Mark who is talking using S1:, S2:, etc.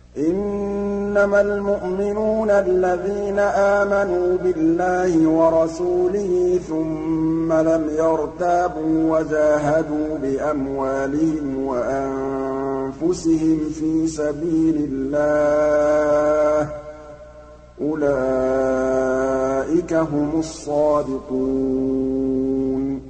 S1: إِنَّمَا الْمُؤْمِنُونَ الَّذِينَ آمَنُوا بِاللَّهِ وَرَسُولِهِ ثُمَّ لَمْ يَرْتَابُوا وَجَاهَدُوا بِأَمْوَالِهِمْ وَأَنفُسِهِمْ فِي سَبِيلِ اللَّهِ ۚ أُولَٰئِكَ هُمُ الصَّادِقُونَ